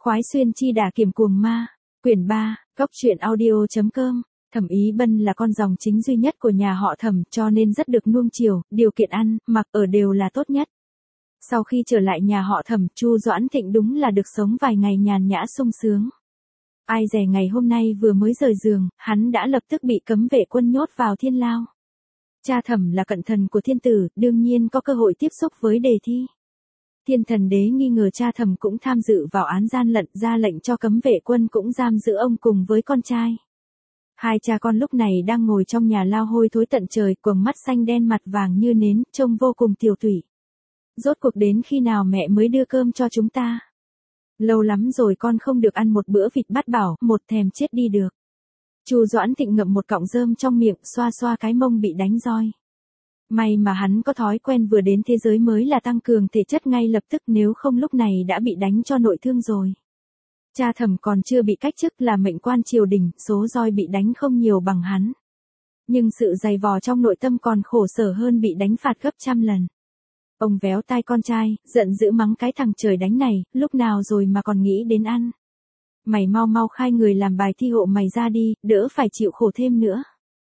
Khoái xuyên chi đả kiểm cuồng ma, quyển 3, Cốc truyện audio.com. Thẩm Ý Bân là con dòng chính duy nhất của nhà họ Thẩm, cho nên rất được nuông chiều, điều kiện ăn, mặc ở đều là tốt nhất. Sau khi trở lại nhà họ Thẩm, Chu Doãn Thịnh đúng là được sống vài ngày nhàn nhã sung sướng. Ai dè ngày hôm nay vừa mới rời giường, hắn đã lập tức bị cấm vệ quân nhốt vào thiên lao. Cha Thẩm là cận thần của thiên tử, đương nhiên có cơ hội tiếp xúc với đề thi. Thiên Thần Đế nghi ngờ cha Thẩm cũng tham dự vào án gian lận, ra lệnh cho cấm vệ quân cũng giam giữ ông cùng với con trai. Hai cha con lúc này đang ngồi trong nhà lao hôi thối tận trời, quầng mắt xanh đen mặt vàng như nến, trông vô cùng tiều tụy. Rốt cuộc đến khi nào mẹ mới đưa cơm cho chúng ta? Lâu lắm rồi con không được ăn một bữa vịt bát bảo, một thèm chết đi được. Chu Doãn Thịnh ngậm một cọng rơm trong miệng, xoa xoa cái mông bị đánh roi. May mà hắn có thói quen vừa đến thế giới mới là tăng cường thể chất ngay lập tức, nếu không lúc này đã bị đánh cho nội thương rồi. Cha Thẩm còn chưa bị cách chức là mệnh quan triều đình, số roi bị đánh không nhiều bằng hắn. Nhưng sự dày vò trong nội tâm còn khổ sở hơn bị đánh phạt gấp trăm lần. Ông véo tai con trai, giận dữ mắng cái thằng trời đánh này, lúc nào rồi mà còn nghĩ đến ăn. Mày mau mau khai người làm bài thi hộ mày ra đi, đỡ phải chịu khổ thêm nữa.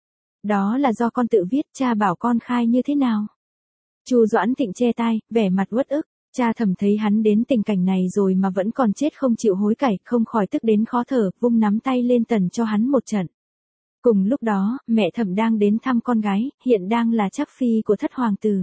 Đó là do con tự viết, cha bảo con khai như thế nào? Chu Doãn Thịnh che tai, vẻ mặt uất ức. Cha Thẩm thấy hắn đến tình cảnh này rồi mà vẫn còn chết không chịu hối cải, không khỏi tức đến khó thở, vung nắm tay lên tần cho hắn một trận. Cùng lúc đó, mẹ Thẩm đang đến thăm con gái, hiện đang là trắc phi của thất hoàng tử.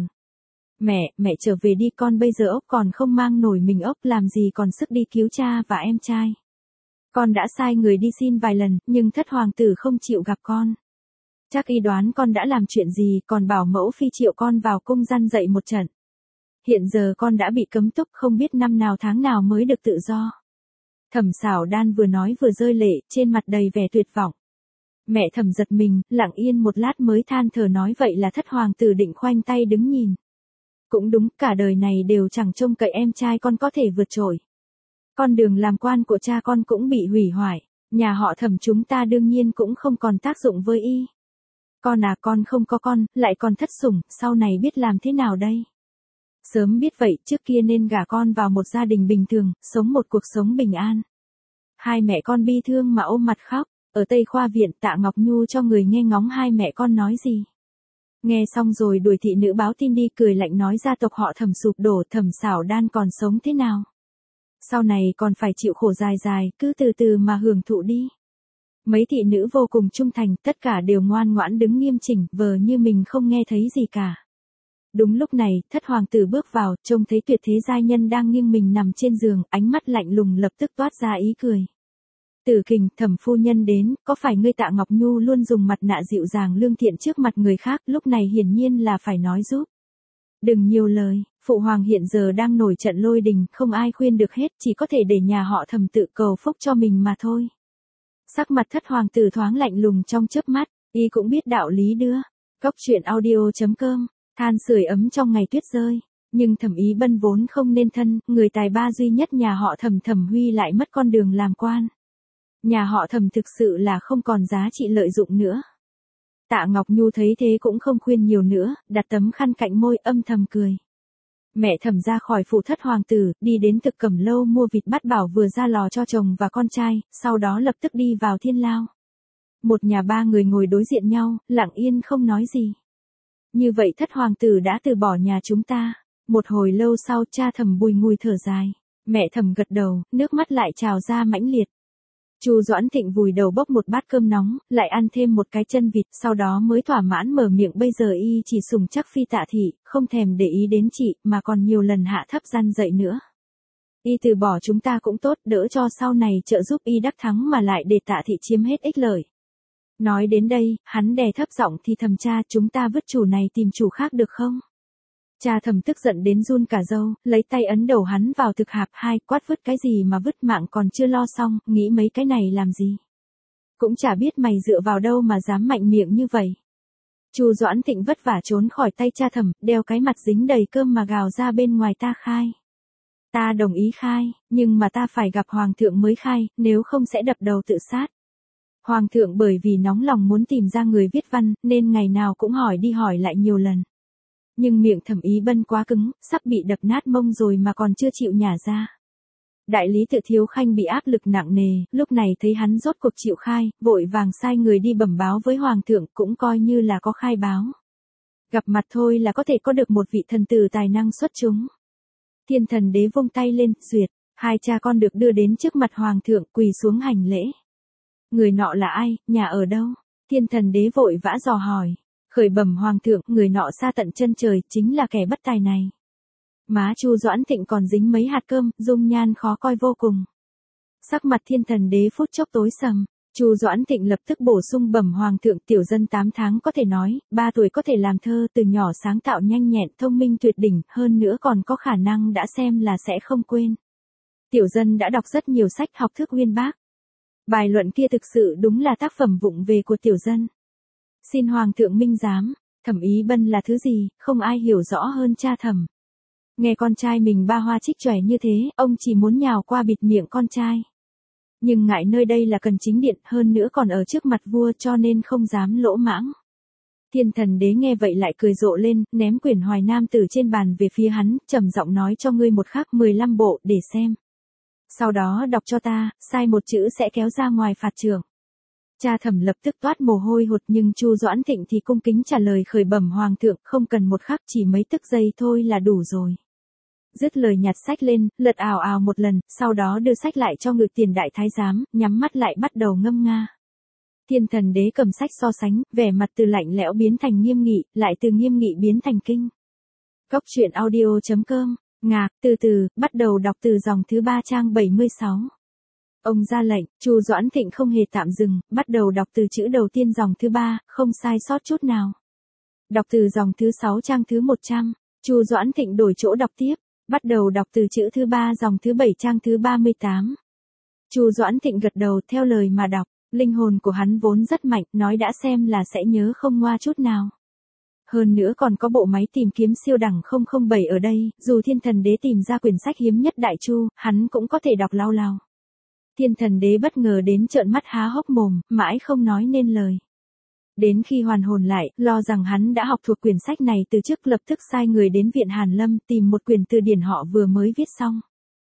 Mẹ trở về đi, con bây giờ ốc còn không mang nổi mình ốc, làm gì còn sức đi cứu cha và em trai. Con đã sai người đi xin vài lần, nhưng thất hoàng tử không chịu gặp con. Chắc y đoán con đã làm chuyện gì, còn bảo mẫu phi triệu con vào cung răn dạy một trận. Hiện giờ con đã bị cấm túc, không biết năm nào tháng nào mới được tự do. Thẩm Sảo Đan vừa nói vừa rơi lệ, trên mặt đầy vẻ tuyệt vọng. Mẹ Thẩm giật mình, lặng yên một lát mới than thở nói vậy là thất hoàng tử định khoanh tay đứng nhìn. Cũng đúng, cả đời này đều chẳng trông cậy em trai con có thể vượt trội. Con đường làm quan của cha con cũng bị hủy hoại, nhà họ Thẩm chúng ta đương nhiên cũng không còn tác dụng với y. Con à, con không có con, lại còn thất sủng, sau này biết làm thế nào đây? Sớm biết vậy, trước kia nên gả con vào một gia đình bình thường, sống một cuộc sống bình an. Hai mẹ con bi thương mà ôm mặt khóc, ở Tây Khoa Viện Tạ Ngọc Nhu cho người nghe ngóng hai mẹ con nói gì. Nghe xong rồi đuổi thị nữ báo tin đi, cười lạnh nói gia tộc họ Thẩm sụp đổ, Thẩm Sảo Đan còn sống thế nào? Sau này còn phải chịu khổ dài dài, cứ từ từ mà hưởng thụ đi. Mấy thị nữ vô cùng trung thành, tất cả đều ngoan ngoãn đứng nghiêm chỉnh, vờ như mình không nghe thấy gì cả. Đúng lúc này, thất hoàng tử bước vào, trông thấy tuyệt thế giai nhân đang nghiêng mình nằm trên giường, ánh mắt lạnh lùng lập tức toát ra ý cười. Tử Kình, Thẩm phu nhân đến, có phải ngươi? Tạ Ngọc Nhu luôn dùng mặt nạ dịu dàng lương thiện trước mặt người khác, lúc này hiển nhiên là phải nói giúp. Đừng nhiều lời, phụ hoàng hiện giờ đang nổi trận lôi đình, không ai khuyên được hết, chỉ có thể để nhà họ Thẩm tự cầu phúc cho mình mà thôi. Sắc mặt thất hoàng tử thoáng lạnh lùng trong chớp mắt, y cũng biết đạo lý đưa. Cốc truyện audio.com. Than sưởi ấm trong ngày tuyết rơi, nhưng Thẩm Ý Bân vốn không nên thân, người tài ba duy nhất nhà họ Thẩm, Thẩm Huy lại mất con đường làm quan. Nhà họ Thẩm thực sự là không còn giá trị lợi dụng nữa. Tạ Ngọc Nhu thấy thế cũng không khuyên nhiều nữa, đặt tấm khăn cạnh môi âm thầm cười. Mẹ Thẩm ra khỏi phủ thất hoàng tử, đi đến Thực Cẩm Lâu mua vịt bát bảo vừa ra lò cho chồng và con trai, sau đó lập tức đi vào thiên lao. Một nhà ba người ngồi đối diện nhau, lặng yên không nói gì. Như vậy thất hoàng tử đã từ bỏ nhà chúng ta. Một hồi lâu sau cha Thẩm bùi ngùi thở dài. Mẹ Thẩm gật đầu, nước mắt lại trào ra mãnh liệt. Chu Doãn Thịnh vùi đầu bốc một bát cơm nóng, lại ăn thêm một cái chân vịt, sau đó mới thỏa mãn mở miệng. Bây giờ y chỉ sùng chắc phi Tạ thị, không thèm để ý đến chị, mà còn nhiều lần hạ thấp răn dậy nữa. Y từ bỏ chúng ta cũng tốt, đỡ cho sau này trợ giúp y đắc thắng mà lại để Tạ thị chiếm hết ích lợi. Nói đến đây, hắn đè thấp giọng thì thầm cha, chúng ta vứt chủ này tìm chủ khác được không? Cha Thẩm tức giận đến run cả râu, lấy tay ấn đầu hắn vào thực hạp, hai quát vứt cái gì mà vứt, mạng còn chưa lo xong, nghĩ mấy cái này làm gì? Cũng chả biết mày dựa vào đâu mà dám mạnh miệng như vậy. Chu Doãn Thịnh vất vả trốn khỏi tay cha Thẩm, đeo cái mặt dính đầy cơm mà gào ra bên ngoài, ta khai. Ta đồng ý khai, nhưng mà ta phải gặp hoàng thượng mới khai, nếu không sẽ đập đầu tự sát. Hoàng thượng bởi vì nóng lòng muốn tìm ra người viết văn, nên ngày nào cũng hỏi đi hỏi lại nhiều lần. Nhưng miệng Thẩm Ý Bân quá cứng, sắp bị đập nát mông rồi mà còn chưa chịu nhả ra. Đại lý Tự Thiếu Khanh bị áp lực nặng nề, lúc này thấy hắn rốt cuộc chịu khai, vội vàng sai người đi bẩm báo với hoàng thượng, cũng coi như là có khai báo. Gặp mặt thôi là có thể có được một vị thần tử tài năng xuất chúng. Thiên Thần Đế vung tay lên, duyệt, hai cha con được đưa đến trước mặt hoàng thượng, quỳ xuống hành lễ. Người nọ là ai, nhà ở đâu? Thiên Thần Đế vội vã dò hỏi. Khởi bẩm hoàng thượng, người nọ xa tận chân trời, chính là kẻ bất tài này. Má Chu Doãn Thịnh còn dính mấy hạt cơm, dung nhan khó coi vô cùng. Sắc mặt Thiên Thần Đế phút chốc tối sầm. Chu Doãn Thịnh lập tức bổ sung bẩm hoàng thượng, tiểu dân 8 tháng có thể nói, 3 tuổi có thể làm thơ, từ nhỏ sáng tạo nhanh nhẹn, thông minh tuyệt đỉnh, hơn nữa còn có khả năng đã xem là sẽ không quên. Tiểu dân đã đọc rất nhiều sách học thức uyên bác. Bài luận kia thực sự đúng là tác phẩm vụng về của tiểu dân. Xin hoàng thượng minh giám, Thẩm Ý Bân là thứ gì, không ai hiểu rõ hơn cha Thẩm. Nghe con trai mình ba hoa trích chòe như thế, ông chỉ muốn nhào qua bịt miệng con trai. Nhưng ngại nơi đây là cần chính điện, hơn nữa còn ở trước mặt vua cho nên không dám lỗ mãng. Thiên Thần Đế nghe vậy lại cười rộ lên, ném quyển Hoài Nam Tử trên bàn về phía hắn, trầm giọng nói cho ngươi một khắc 15 bộ, để xem. Sau đó đọc cho ta, sai một chữ sẽ kéo ra ngoài phạt trưởng. Cha Thẩm lập tức toát mồ hôi hột, nhưng Chu Doãn Thịnh thì cung kính trả lời khởi bẩm hoàng thượng, không cần một khắc, chỉ mấy tức giây thôi là đủ rồi. Dứt lời nhặt sách lên, lật ào ào một lần, sau đó đưa sách lại cho Ngự Tiền Đại Thái Giám, nhắm mắt lại bắt đầu ngâm nga. Thiên Thần Đế cầm sách so sánh, vẻ mặt từ lạnh lẽo biến thành nghiêm nghị, lại từ nghiêm nghị biến thành kinh. Cốc truyện audio.com, ngạc, từ từ, bắt đầu đọc từ dòng thứ 3 trang 76. Ông ra lệnh, Chu Doãn Thịnh không hề tạm dừng, bắt đầu đọc từ chữ đầu tiên dòng thứ 3, không sai sót chút nào. Đọc từ dòng thứ 6 trang thứ 100, Chu Doãn Thịnh đổi chỗ đọc tiếp, bắt đầu đọc từ chữ thứ 3 dòng thứ 7 trang thứ 38. Chu Doãn Thịnh gật đầu theo lời mà đọc, linh hồn của hắn vốn rất mạnh, nói đã xem là sẽ nhớ không ngoa chút nào. Hơn nữa còn có bộ máy tìm kiếm siêu đẳng 007 ở đây, dù Thiên Thần Đế tìm ra quyển sách hiếm nhất Đại Chu, hắn cũng có thể đọc lao lao. Thiên Thần Đế bất ngờ đến trợn mắt há hốc mồm, mãi không nói nên lời. Đến khi hoàn hồn lại, lo rằng hắn đã học thuộc quyển sách này từ trước, lập tức sai người đến viện Hàn Lâm tìm một quyển từ điển họ vừa mới viết xong.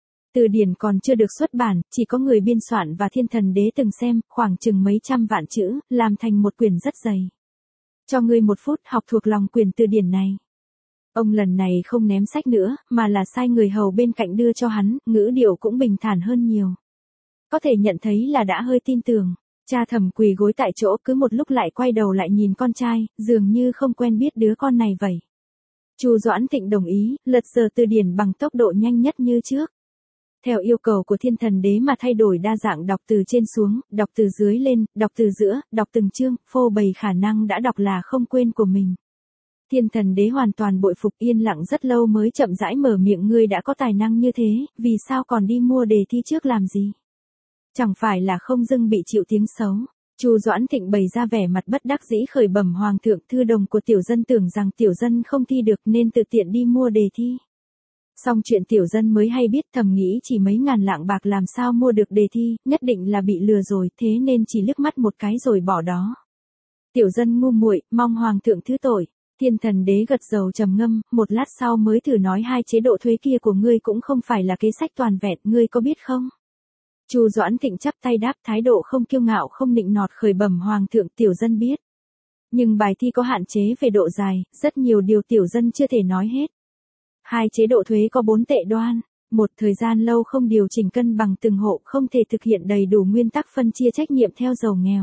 Từ điển còn chưa được xuất bản, chỉ có người biên soạn và Thiên Thần Đế từng xem, khoảng chừng mấy trăm vạn chữ, làm thành một quyển rất dày. Cho ngươi 1 phút học thuộc lòng quyển từ điển này. Ông lần này không ném sách nữa, mà là sai người hầu bên cạnh đưa cho hắn, ngữ điệu cũng bình thản hơn nhiều. Có thể nhận thấy là đã hơi tin tưởng. Cha Thẩm quỳ gối tại chỗ, cứ một lúc lại quay đầu lại nhìn con trai, dường như không quen biết đứa con này vậy. Chu Doãn Thịnh đồng ý, lật dở từ điển bằng tốc độ nhanh nhất như trước. Theo yêu cầu của Thiên Thần Đế mà thay đổi đa dạng, đọc từ trên xuống, đọc từ dưới lên, đọc từ giữa, đọc từng chương, phô bày khả năng đã đọc là không quên của mình. Thiên Thần Đế hoàn toàn bội phục, yên lặng rất lâu mới chậm rãi mở miệng, ngươi đã có tài năng như thế, vì sao còn đi mua đề thi trước làm gì? Chẳng phải là không dưng bị chịu tiếng xấu. Chu Doãn Thịnh bày ra vẻ mặt bất đắc dĩ khởi bẩm hoàng thượng, thư đồng của tiểu dân tưởng rằng tiểu dân không thi được nên tự tiện đi mua đề thi. Xong chuyện tiểu dân mới hay biết, thầm nghĩ chỉ mấy ngàn lạng bạc làm sao mua được đề thi, nhất định là bị lừa rồi, thế nên chỉ liếc mắt một cái rồi bỏ đó. Tiểu dân ngu muội, mong hoàng thượng thứ tội. Thiên Thần Đế gật đầu trầm ngâm, một lát sau mới thử nói, 2 chế độ thuế kia của ngươi cũng không phải là kế sách toàn vẹn, ngươi có biết không? Chu Doãn Thịnh chắp tay đáp, thái độ không kiêu ngạo không nịnh nọt khởi bẩm hoàng thượng, tiểu dân biết. Nhưng bài thi có hạn chế về độ dài, rất nhiều điều tiểu dân chưa thể nói hết. 2 chế độ thuế có 4 tệ đoan. 1. Thời gian lâu không điều chỉnh cân bằng từng hộ, không thể thực hiện đầy đủ nguyên tắc phân chia trách nhiệm theo giàu nghèo.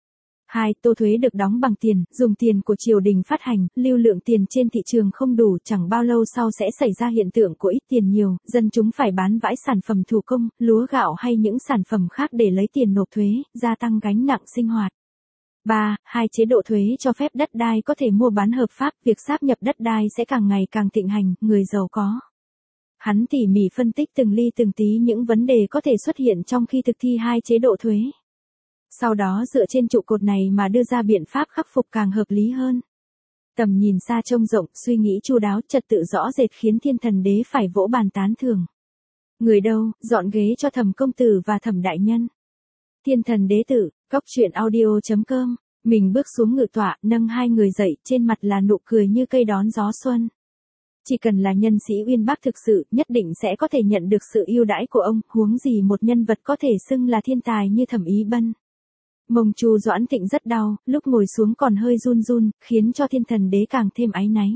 2. Tô thuế được đóng bằng tiền, dùng tiền của triều đình phát hành, lưu lượng tiền trên thị trường không đủ, chẳng bao lâu sau sẽ xảy ra hiện tượng của ít tiền nhiều, dân chúng phải bán vãi sản phẩm thủ công, lúa gạo hay những sản phẩm khác để lấy tiền nộp thuế, gia tăng gánh nặng sinh hoạt. 3. 2 chế độ thuế cho phép đất đai có thể mua bán hợp pháp, việc sáp nhập đất đai sẽ càng ngày càng thịnh hành, người giàu có. Hắn tỉ mỉ phân tích từng ly từng tí những vấn đề có thể xuất hiện trong khi thực thi 2 chế độ thuế. Sau đó dựa trên trụ cột này mà đưa ra biện pháp khắc phục càng hợp lý hơn. Tầm nhìn xa trông rộng, suy nghĩ chu đáo, trật tự rõ rệt khiến Thiên Thần Đế phải vỗ bàn tán thưởng. Người đâu, dọn ghế cho Thẩm công tử và Thẩm đại nhân. Thiên Thần Đế tử, cốc truyện audio.com, mình bước xuống ngự tọa, nâng 2 người dậy, trên mặt là nụ cười như cây đón gió xuân. Chỉ cần là nhân sĩ uyên bác thực sự, nhất định sẽ có thể nhận được sự ưu đãi của ông, huống gì một nhân vật có thể xưng là thiên tài như Thẩm Ý Bân. Mông Chu Doãn Thịnh rất đau, lúc ngồi xuống còn hơi run run, khiến cho Thiên Thần Đế càng thêm áy náy.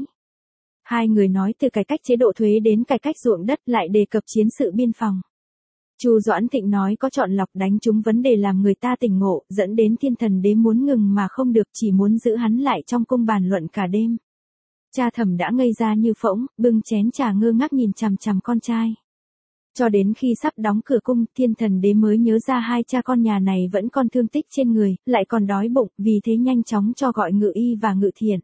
Hai người nói từ cải cách chế độ thuế đến cải cách ruộng đất, lại đề cập chiến sự biên phòng. Chu Doãn Thịnh nói có chọn lọc đánh trúng vấn đề làm người ta tỉnh ngộ, dẫn đến Thiên Thần Đế muốn ngừng mà không được, chỉ muốn giữ hắn lại trong cung bàn luận cả đêm. Cha Thẩm đã ngây ra như phỗng, bưng chén trà ngơ ngác nhìn chằm chằm con trai. Cho đến khi sắp đóng cửa cung, Thiên Thần Đế mới nhớ ra hai cha con nhà này vẫn còn thương tích trên người, lại còn đói bụng, vì thế nhanh chóng cho gọi ngự y và ngự thiện.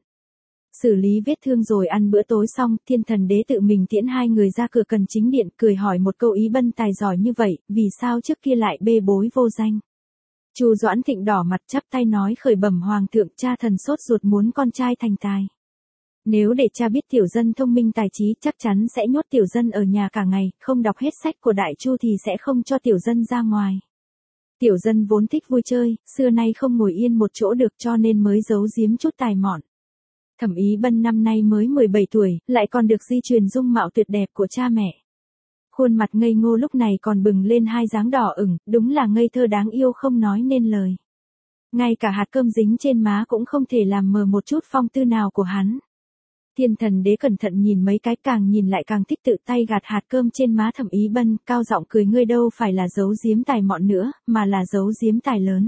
Xử lý vết thương rồi ăn bữa tối xong, Thiên Thần Đế tự mình tiễn hai người ra cửa Cần Chính Điện, cười hỏi một câu: Ý Bân tài giỏi như vậy, vì sao trước kia lại bê bối vô danh? Chu Doãn Thịnh đỏ mặt chắp tay nói: khởi bẩm hoàng thượng, cha thần sốt ruột muốn con trai thành tài. Nếu để cha biết tiểu dân thông minh tài trí, chắc chắn sẽ nhốt tiểu dân ở nhà cả ngày, không đọc hết sách của Đại Chu thì sẽ không cho tiểu dân ra ngoài. Tiểu dân vốn thích vui chơi, xưa nay không ngồi yên một chỗ được, cho nên mới giấu giếm chút tài mọn. Thẩm Ý Bân năm nay mới 17 tuổi, lại còn được di truyền dung mạo tuyệt đẹp của cha mẹ. Khuôn mặt ngây ngô lúc này còn bừng lên hai dáng đỏ ửng, đúng là ngây thơ đáng yêu không nói nên lời. Ngay cả hạt cơm dính trên má cũng không thể làm mờ một chút phong tư nào của hắn. Thiên Thần Đế cẩn thận nhìn mấy cái, càng nhìn lại càng thích, tự tay gạt hạt cơm trên má Thẩm Ý Bân, cao giọng cười: ngươi đâu phải là giấu giếm tài mọn nữa, mà là giấu giếm tài lớn.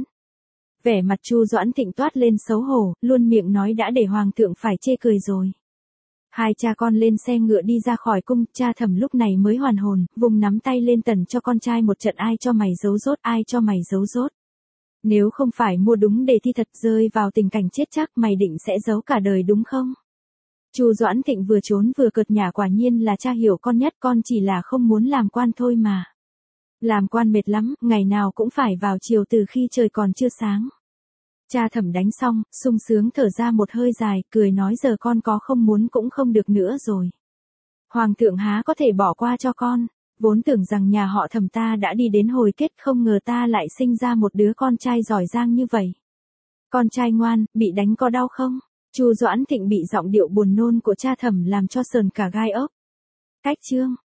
Vẻ mặt Chu Doãn Thịnh toát lên xấu hổ, luôn miệng nói đã để hoàng thượng phải chê cười rồi. Hai cha con lên xe ngựa đi ra khỏi cung, cha Thẩm lúc này mới hoàn hồn, vùng nắm tay lên tần cho con trai một trận: ai cho mày giấu dốt, ai cho mày giấu dốt. Nếu không phải mua đúng đề thi thật, rơi vào tình cảnh chết chắc, mày định sẽ giấu cả đời đúng không? Chu Doãn Thịnh vừa trốn vừa cợt nhả: quả nhiên là cha hiểu con nhất, con chỉ là không muốn làm quan thôi mà. Làm quan mệt lắm, ngày nào cũng phải vào chiều từ khi trời còn chưa sáng. Cha Thẩm đánh xong, sung sướng thở ra một hơi dài, cười nói: giờ con có không muốn cũng không được nữa rồi. Hoàng thượng há có thể bỏ qua cho con, vốn tưởng rằng nhà họ Thẩm ta đã đi đến hồi kết, không ngờ ta lại sinh ra một đứa con trai giỏi giang như vậy. Con trai ngoan, bị đánh có đau không? Chu Doãn Thịnh bị giọng điệu buồn nôn của cha Thẩm làm cho sờn cả gai ốc. Cách chương